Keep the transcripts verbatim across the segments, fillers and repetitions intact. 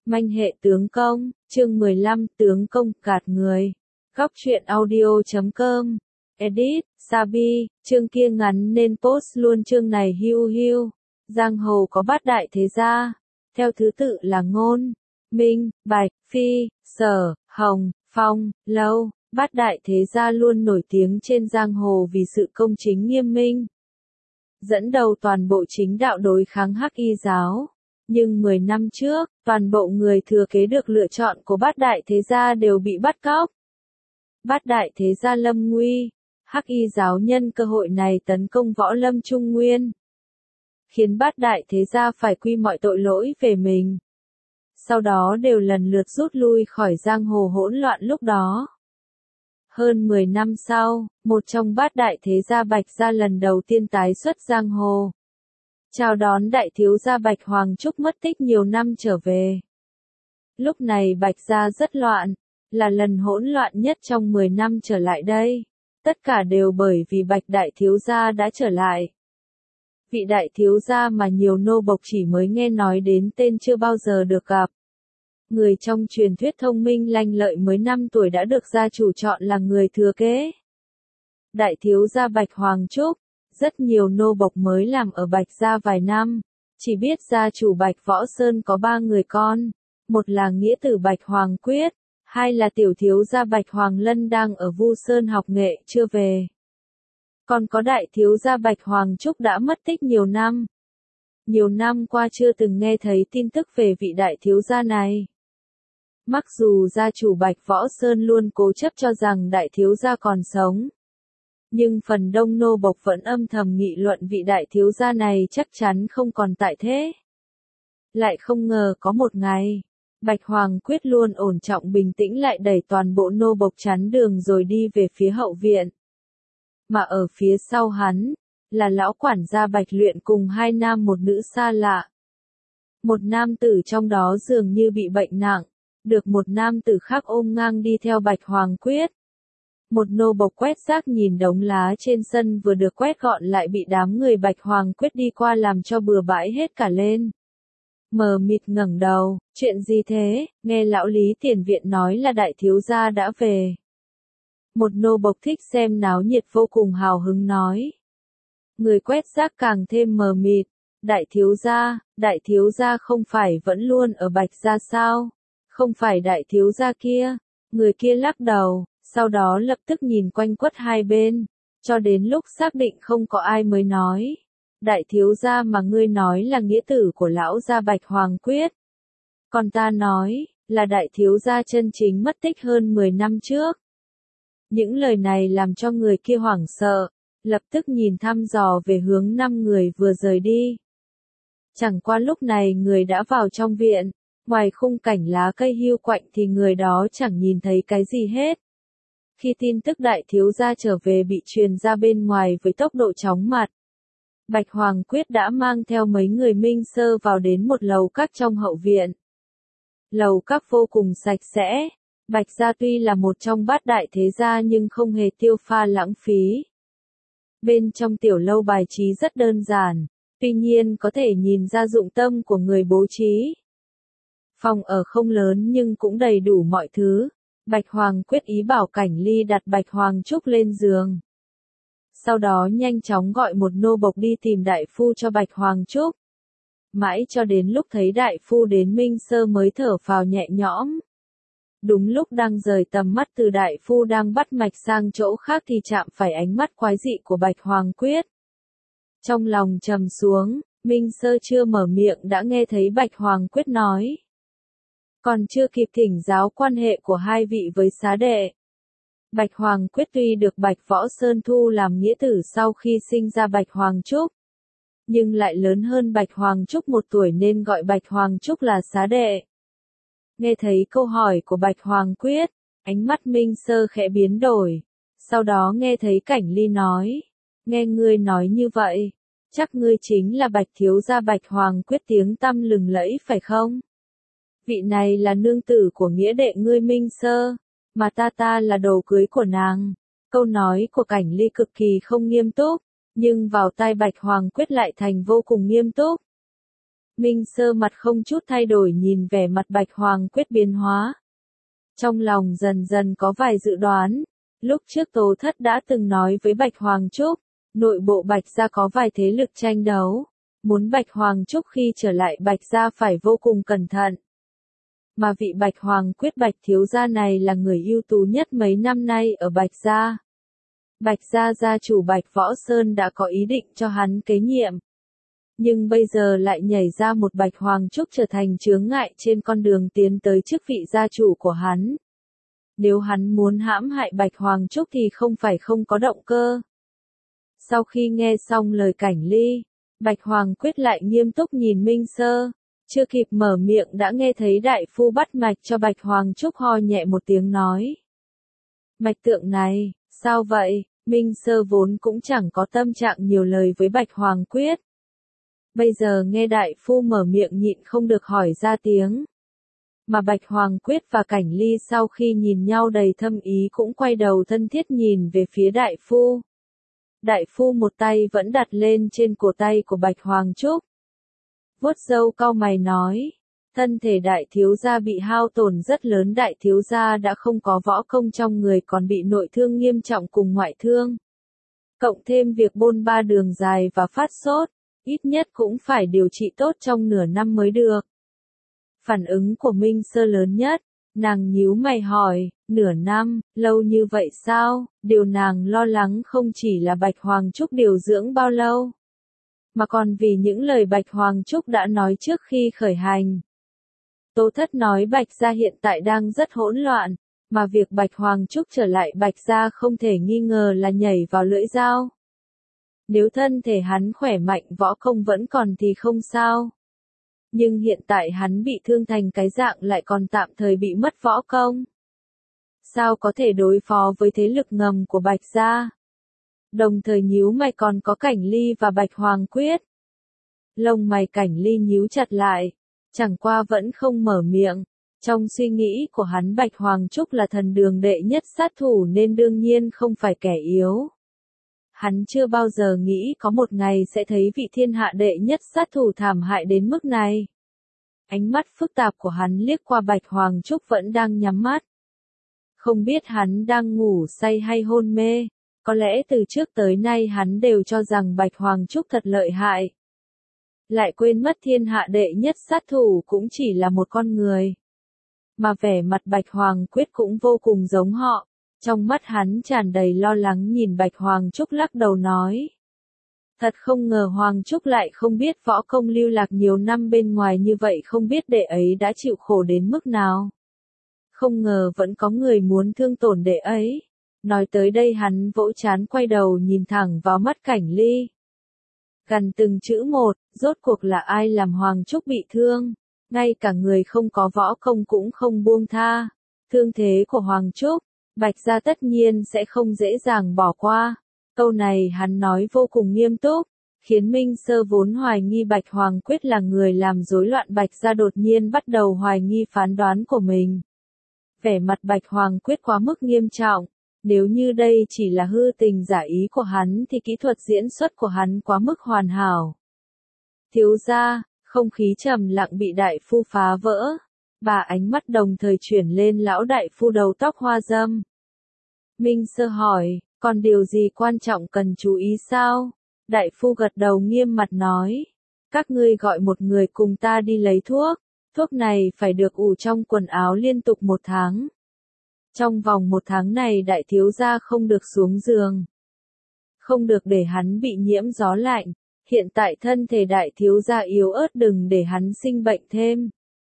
Manh hệ tướng công, chương mười lăm, tướng công gạt người. Góc truyện audio chấm com. Edit, Sabi, chương kia ngắn nên post luôn chương này hiu hiu. Giang hồ có bát đại thế gia, theo thứ tự là Ngôn, Minh, Bạch, Phi, Sở, Hồng, Phong, Lâu. Bát đại thế gia luôn nổi tiếng trên giang hồ vì sự công chính nghiêm minh, dẫn đầu toàn bộ chính đạo đối kháng Hắc Y giáo. Nhưng mười năm trước, toàn bộ người thừa kế được lựa chọn của bát đại thế gia đều bị bắt cóc. Bát đại thế gia lâm nguy, Hắc Y giáo nhân cơ hội này tấn công võ lâm Trung Nguyên, khiến bát đại thế gia phải quy mọi tội lỗi về mình. Sau đó đều lần lượt rút lui khỏi giang hồ hỗn loạn lúc đó. Hơn mười năm sau, một trong bát đại thế gia Bạch gia lần đầu tiên tái xuất giang hồ, chào đón đại thiếu gia Bạch Hoàng Trúc mất tích nhiều năm trở về. Lúc này Bạch gia rất loạn, là lần hỗn loạn nhất trong mười năm trở lại đây. Tất cả đều bởi vì Bạch đại thiếu gia đã trở lại. Vị đại thiếu gia mà nhiều nô bộc chỉ mới nghe nói đến tên chưa bao giờ được gặp. Người trong truyền thuyết thông minh lanh lợi mới năm tuổi đã được gia chủ chọn là người thừa kế. Đại thiếu gia Bạch Hoàng Trúc, rất nhiều nô bộc mới làm ở Bạch gia vài năm, chỉ biết gia chủ Bạch Võ Sơn có ba người con, một là nghĩa tử Bạch Hoàng Quyết, hai là tiểu thiếu gia Bạch Hoàng Lân đang ở Vu Sơn học nghệ chưa về. Còn có đại thiếu gia Bạch Hoàng Trúc đã mất tích nhiều năm. Nhiều năm qua chưa từng nghe thấy tin tức về vị đại thiếu gia này. Mặc dù gia chủ Bạch Võ Sơn luôn cố chấp cho rằng đại thiếu gia còn sống, nhưng phần đông nô bộc vẫn âm thầm nghị luận vị đại thiếu gia này chắc chắn không còn tại thế. Lại không ngờ có một ngày, Bạch Hoàng Quyết luôn ổn trọng bình tĩnh lại đẩy toàn bộ nô bộc chắn đường rồi đi về phía hậu viện. Mà ở phía sau hắn, là lão quản gia Bạch Luyện cùng hai nam một nữ xa lạ. Một nam tử trong đó dường như bị bệnh nặng, được một nam tử khác ôm ngang đi theo Bạch Hoàng Quyết. Một nô bộc quét rác nhìn đống lá trên sân vừa được quét gọn lại bị đám người Bạch Hoàng Quyết đi qua làm cho bừa bãi hết cả lên. Mờ mịt ngẩng đầu, chuyện gì thế, nghe lão Lý tiền viện nói là đại thiếu gia đã về. Một nô bộc thích xem náo nhiệt vô cùng hào hứng nói. Người quét rác càng thêm mờ mịt, đại thiếu gia, đại thiếu gia không phải vẫn luôn ở Bạch gia sao? Không phải đại thiếu gia kia, người kia lắc đầu, sau đó lập tức nhìn quanh quất hai bên, cho đến lúc xác định không có ai mới nói. Đại thiếu gia mà ngươi nói là nghĩa tử của lão gia Bạch Hoàng Quyết. Còn ta nói, là đại thiếu gia chân chính mất tích hơn mười năm trước. Những lời này làm cho người kia hoảng sợ, lập tức nhìn thăm dò về hướng năm người vừa rời đi. Chẳng qua lúc này người đã vào trong viện, ngoài khung cảnh lá cây hiu quạnh thì người đó chẳng nhìn thấy cái gì hết. Khi tin tức đại thiếu gia trở về bị truyền ra bên ngoài với tốc độ chóng mặt, Bạch Hoàng Quyết đã mang theo mấy người minh sơ vào đến một lầu các trong hậu viện. Lầu các vô cùng sạch sẽ, Bạch gia tuy là một trong bát đại thế gia nhưng không hề tiêu pha lãng phí. Bên trong tiểu lâu bài trí rất đơn giản, tuy nhiên có thể nhìn ra dụng tâm của người bố trí. Phòng ở không lớn nhưng cũng đầy đủ mọi thứ. Bạch Hoàng Quyết ý bảo Cảnh Ly đặt Bạch Hoàng Trúc lên giường. Sau đó nhanh chóng gọi một nô bộc đi tìm đại phu cho Bạch Hoàng Trúc. Mãi cho đến lúc thấy đại phu đến Minh Sơ mới thở phào nhẹ nhõm. Đúng lúc đang rời tầm mắt từ đại phu đang bắt mạch sang chỗ khác thì chạm phải ánh mắt quái dị của Bạch Hoàng Quyết. Trong lòng trầm xuống, Minh Sơ chưa mở miệng đã nghe thấy Bạch Hoàng Quyết nói. Còn chưa kịp thỉnh giáo quan hệ của hai vị với xá đệ. Bạch Hoàng Quyết tuy được Bạch Võ Sơn thu làm nghĩa tử sau khi sinh ra Bạch Hoàng Trúc, nhưng lại lớn hơn Bạch Hoàng Trúc một tuổi nên gọi Bạch Hoàng Trúc là xá đệ. Nghe thấy câu hỏi của Bạch Hoàng Quyết, ánh mắt Minh Sơ khẽ biến đổi, sau đó nghe thấy Cảnh Ly nói, nghe ngươi nói như vậy, chắc ngươi chính là Bạch thiếu gia Bạch Hoàng Quyết tiếng tăm lừng lẫy phải không? Vị này là nương tử của nghĩa đệ ngươi Minh Sơ, mà ta ta là đồ cưới của nàng. Câu nói của Cảnh Ly cực kỳ không nghiêm túc, nhưng vào tai Bạch Hoàng Quyết lại thành vô cùng nghiêm túc. Minh Sơ mặt không chút thay đổi nhìn vẻ mặt Bạch Hoàng Quyết biến hóa. Trong lòng dần dần có vài dự đoán. Lúc trước Tố Thất đã từng nói với Bạch Hoàng Trúc, nội bộ Bạch gia có vài thế lực tranh đấu. Muốn Bạch Hoàng Trúc khi trở lại Bạch gia phải vô cùng cẩn thận. Mà vị Bạch Hoàng Quyết Bạch thiếu gia này là người ưu tú nhất mấy năm nay ở Bạch gia. Bạch gia gia chủ Bạch Võ Sơn đã có ý định cho hắn kế nhiệm. Nhưng bây giờ lại nhảy ra một Bạch Hoàng Trúc trở thành chướng ngại trên con đường tiến tới chức vị gia chủ của hắn. Nếu hắn muốn hãm hại Bạch Hoàng Trúc thì không phải không có động cơ. Sau khi nghe xong lời Cảnh Ly, Bạch Hoàng Quyết lại nghiêm túc nhìn Minh Sơ. Chưa kịp mở miệng đã nghe thấy đại phu bắt mạch cho Bạch Hoàng Trúc ho nhẹ một tiếng nói. Mạch tượng này, sao vậy? Minh Sơ vốn cũng chẳng có tâm trạng nhiều lời với Bạch Hoàng Quyết. Bây giờ nghe đại phu mở miệng nhịn không được hỏi ra tiếng. Mà Bạch Hoàng Quyết và Cảnh Ly sau khi nhìn nhau đầy thâm ý cũng quay đầu thân thiết nhìn về phía đại phu. Đại phu một tay vẫn đặt lên trên cổ tay của Bạch Hoàng Trúc. Vuốt râu cau mày nói, thân thể đại thiếu gia bị hao tổn rất lớn, đại thiếu gia đã không có võ công trong người còn bị nội thương nghiêm trọng cùng ngoại thương. Cộng thêm việc bôn ba đường dài và phát sốt, ít nhất cũng phải điều trị tốt trong nửa năm mới được. Phản ứng của Minh Sơ lớn nhất, nàng nhíu mày hỏi, nửa năm, lâu như vậy sao? Điều nàng lo lắng không chỉ là Bạch Hoàng Trúc điều dưỡng bao lâu, mà còn vì những lời Bạch Hoàng Trúc đã nói trước khi khởi hành. Tố Thất nói Bạch gia hiện tại đang rất hỗn loạn, mà việc Bạch Hoàng Trúc trở lại Bạch gia không thể nghi ngờ là nhảy vào lưỡi dao. Nếu thân thể hắn khỏe mạnh võ công vẫn còn thì không sao. Nhưng hiện tại hắn bị thương thành cái dạng lại còn tạm thời bị mất võ công. Sao có thể đối phó với thế lực ngầm của Bạch gia? Đồng thời nhíu mày còn có Cảnh Ly và Bạch Hoàng Quyết. Lông mày Cảnh Ly nhíu chặt lại, chẳng qua vẫn không mở miệng. Trong suy nghĩ của hắn Bạch Hoàng Trúc là thần đường đệ nhất sát thủ nên đương nhiên không phải kẻ yếu. Hắn chưa bao giờ nghĩ có một ngày sẽ thấy vị thiên hạ đệ nhất sát thủ thảm hại đến mức này. Ánh mắt phức tạp của hắn liếc qua Bạch Hoàng Trúc vẫn đang nhắm mắt. Không biết hắn đang ngủ say hay hôn mê, có lẽ từ trước tới nay hắn đều cho rằng Bạch Hoàng Trúc thật lợi hại. Lại quên mất thiên hạ đệ nhất sát thủ cũng chỉ là một con người. Mà vẻ mặt Bạch Hoàng Quyết cũng vô cùng giống họ. Trong mắt hắn tràn đầy lo lắng nhìn Bạch Hoàng Trúc lắc đầu nói. Thật không ngờ Hoàng Trúc lại không biết võ công lưu lạc nhiều năm bên ngoài như vậy, không biết đệ ấy đã chịu khổ đến mức nào. Không ngờ vẫn có người muốn thương tổn đệ ấy. Nói tới đây hắn vỗ trán quay đầu nhìn thẳng vào mắt Cảnh Ly. Gần từng chữ một, rốt cuộc là ai làm Hoàng Trúc bị thương. Ngay cả người không có võ công cũng không buông tha. Thương thế của Hoàng Trúc, Bạch gia tất nhiên sẽ không dễ dàng bỏ qua. Câu này hắn nói vô cùng nghiêm túc, khiến Minh Sơ vốn hoài nghi Bạch Hoàng Quyết là người làm rối loạn Bạch gia đột nhiên bắt đầu hoài nghi phán đoán của mình. Vẻ mặt Bạch Hoàng Quyết quá mức nghiêm trọng, nếu như đây chỉ là hư tình giả ý của hắn thì kỹ thuật diễn xuất của hắn quá mức hoàn hảo. Thiếu gia, không khí trầm lặng bị đại phu phá vỡ. Bà ánh mắt đồng thời chuyển lên lão đại phu đầu tóc hoa râm. Minh Sơ hỏi, còn điều gì quan trọng cần chú ý sao? Đại phu gật đầu nghiêm mặt nói, các ngươi gọi một người cùng ta đi lấy thuốc, thuốc này phải được ủ trong quần áo liên tục một tháng. Trong vòng một tháng này đại thiếu gia không được xuống giường. Không được để hắn bị nhiễm gió lạnh, hiện tại thân thể đại thiếu gia yếu ớt, đừng để hắn sinh bệnh thêm.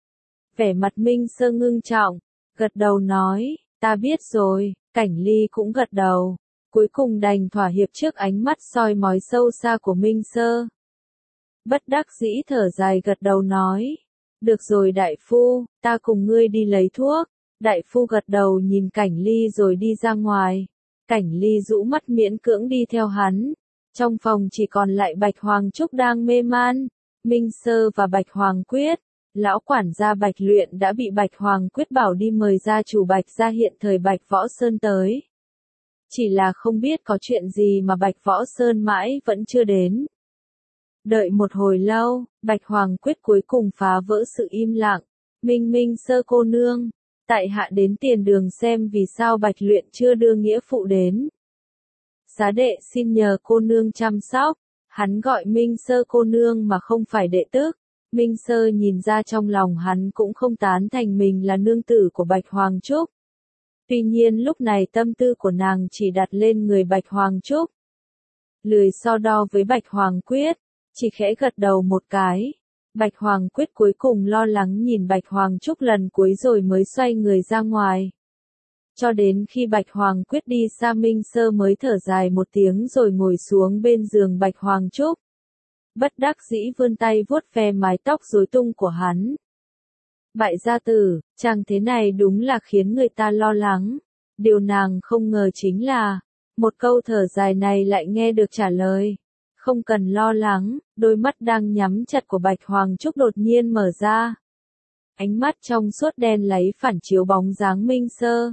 Vẻ mặt Minh Sơ ngưng trọng, gật đầu nói, ta biết rồi. Cảnh Ly cũng gật đầu, cuối cùng đành thỏa hiệp trước ánh mắt soi mói sâu xa của Minh Sơ. Bất đắc dĩ thở dài gật đầu nói, được rồi đại phu, ta cùng ngươi đi lấy thuốc. Đại phu gật đầu nhìn Cảnh Ly rồi đi ra ngoài. Cảnh Ly rũ mắt miễn cưỡng đi theo hắn. Trong phòng chỉ còn lại Bạch Hoàng Trúc đang mê man, Minh Sơ và Bạch Hoàng Quyết. Lão quản gia Bạch Luyện đã bị Bạch Hoàng Quyết bảo đi mời gia chủ Bạch gia hiện thời Bạch Võ Sơn tới. Chỉ là không biết có chuyện gì mà Bạch Võ Sơn mãi vẫn chưa đến. Đợi một hồi lâu, Bạch Hoàng Quyết cuối cùng phá vỡ sự im lặng. Minh Minh Sơ cô nương, tại hạ đến tiền đường xem vì sao Bạch Luyện chưa đưa nghĩa phụ đến. Xá đệ xin nhờ cô nương chăm sóc. Hắn gọi Minh Sơ cô nương mà không phải đệ tức. Minh Sơ nhìn ra trong lòng hắn cũng không tán thành mình là nương tử của Bạch Hoàng Trúc. Tuy nhiên lúc này tâm tư của nàng chỉ đặt lên người Bạch Hoàng Trúc. Lười so đo với Bạch Hoàng Quyết, chỉ khẽ gật đầu một cái. Bạch Hoàng Quyết cuối cùng lo lắng nhìn Bạch Hoàng Trúc lần cuối rồi mới xoay người ra ngoài. Cho đến khi Bạch Hoàng Quyết đi xa Minh Sơ mới thở dài một tiếng rồi ngồi xuống bên giường Bạch Hoàng Trúc. Bất đắc dĩ vươn tay vuốt ve mái tóc rối tung của hắn. Bại gia tử, chàng thế này đúng là khiến người ta lo lắng. Điều nàng không ngờ chính là, một câu thở dài này lại nghe được trả lời. Không cần lo lắng, đôi mắt đang nhắm chặt của Bạch Hoàng Trúc đột nhiên mở ra. Ánh mắt trong suốt đen lấy phản chiếu bóng dáng Minh Sơ.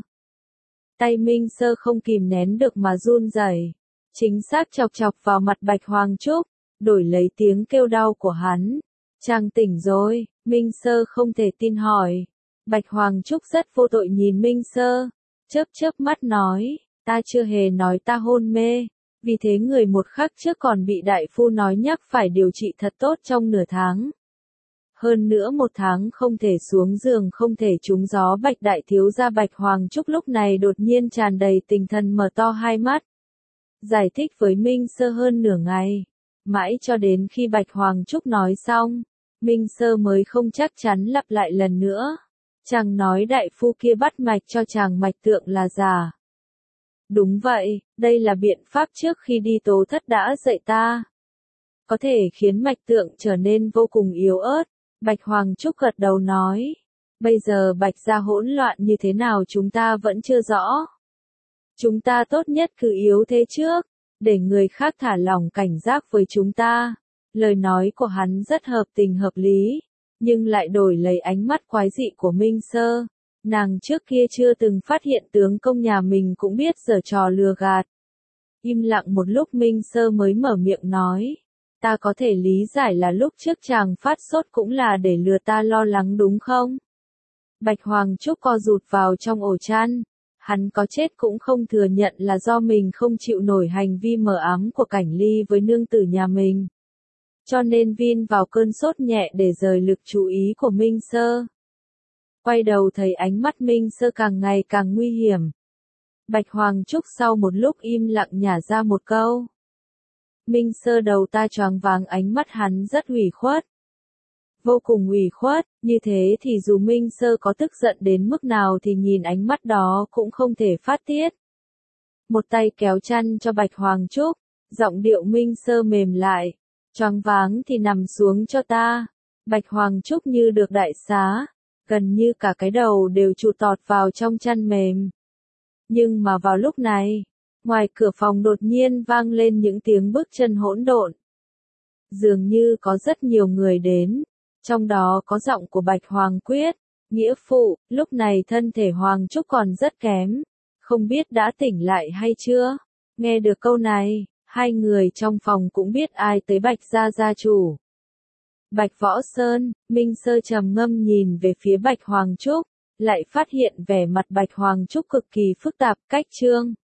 Tay Minh Sơ không kìm nén được mà run rẩy, chính xác chọc chọc vào mặt Bạch Hoàng Trúc, đổi lấy tiếng kêu đau của hắn. Chàng tỉnh rồi, Minh Sơ không thể tin hỏi. Bạch Hoàng Trúc rất vô tội nhìn Minh Sơ, chớp chớp mắt nói, ta chưa hề nói ta hôn mê, vì thế người một khắc trước còn bị đại phu nói nhắc phải điều trị thật tốt trong nửa tháng. Hơn nữa một tháng không thể xuống giường không thể trúng gió. Bạch đại thiếu gia Bạch Hoàng Trúc lúc này đột nhiên tràn đầy tinh thần mở to hai mắt. Giải thích với Minh Sơ hơn nửa ngày, mãi cho đến khi Bạch Hoàng Trúc nói xong, Minh Sơ mới không chắc chắn lặp lại lần nữa. Chàng nói đại phu kia bắt mạch cho chàng mạch tượng là giả. Đúng vậy, đây là biện pháp trước khi đi tố thất đã dạy ta. Có thể khiến mạch tượng trở nên vô cùng yếu ớt. Bạch Hoàng Trúc gật đầu nói. Bây giờ Bạch gia hỗn loạn như thế nào chúng ta vẫn chưa rõ. Chúng ta tốt nhất cứ yếu thế trước, để người khác thả lỏng cảnh giác với chúng ta. Lời nói của hắn rất hợp tình hợp lý, nhưng lại đổi lấy ánh mắt quái dị của Minh Sơ. Nàng trước kia chưa từng phát hiện tướng công nhà mình cũng biết giở trò lừa gạt. Im lặng một lúc Minh Sơ mới mở miệng nói. Ta có thể lý giải là lúc trước chàng phát sốt cũng là để lừa ta lo lắng đúng không? Bạch Hoàng Trúc co rụt vào trong ổ chăn. Hắn có chết cũng không thừa nhận là do mình không chịu nổi hành vi mờ ám của Cảnh Ly với nương tử nhà mình. Cho nên vin vào cơn sốt nhẹ để rời lực chú ý của Minh Sơ. Quay đầu thấy ánh mắt Minh Sơ càng ngày càng nguy hiểm. Bạch Hoàng Trúc sau một lúc im lặng nhả ra một câu. Minh Sơ đầu ta choáng váng, ánh mắt hắn rất ủy khuất. Vô cùng ủy khuất, như thế thì dù Minh Sơ có tức giận đến mức nào thì nhìn ánh mắt đó cũng không thể phát tiết. Một tay kéo chăn cho Bạch Hoàng Trúc, giọng điệu Minh Sơ mềm lại. Choáng váng thì nằm xuống cho ta. Bạch Hoàng Trúc như được đại xá, gần như cả cái đầu đều trụ tọt vào trong chăn mềm. Nhưng mà vào lúc này, ngoài cửa phòng đột nhiên vang lên những tiếng bước chân hỗn độn. Dường như có rất nhiều người đến, trong đó có giọng của Bạch Hoàng Quyết. Nghĩa phụ, lúc này thân thể Hoàng Trúc còn rất kém, không biết đã tỉnh lại hay chưa? Nghe được câu này, hai người trong phòng cũng biết ai tới Bạch gia gia chủ. Bạch Võ Sơn, Minh Sơ trầm ngâm nhìn về phía Bạch Hoàng Trúc, lại phát hiện vẻ mặt Bạch Hoàng Trúc cực kỳ phức tạp. Cách chương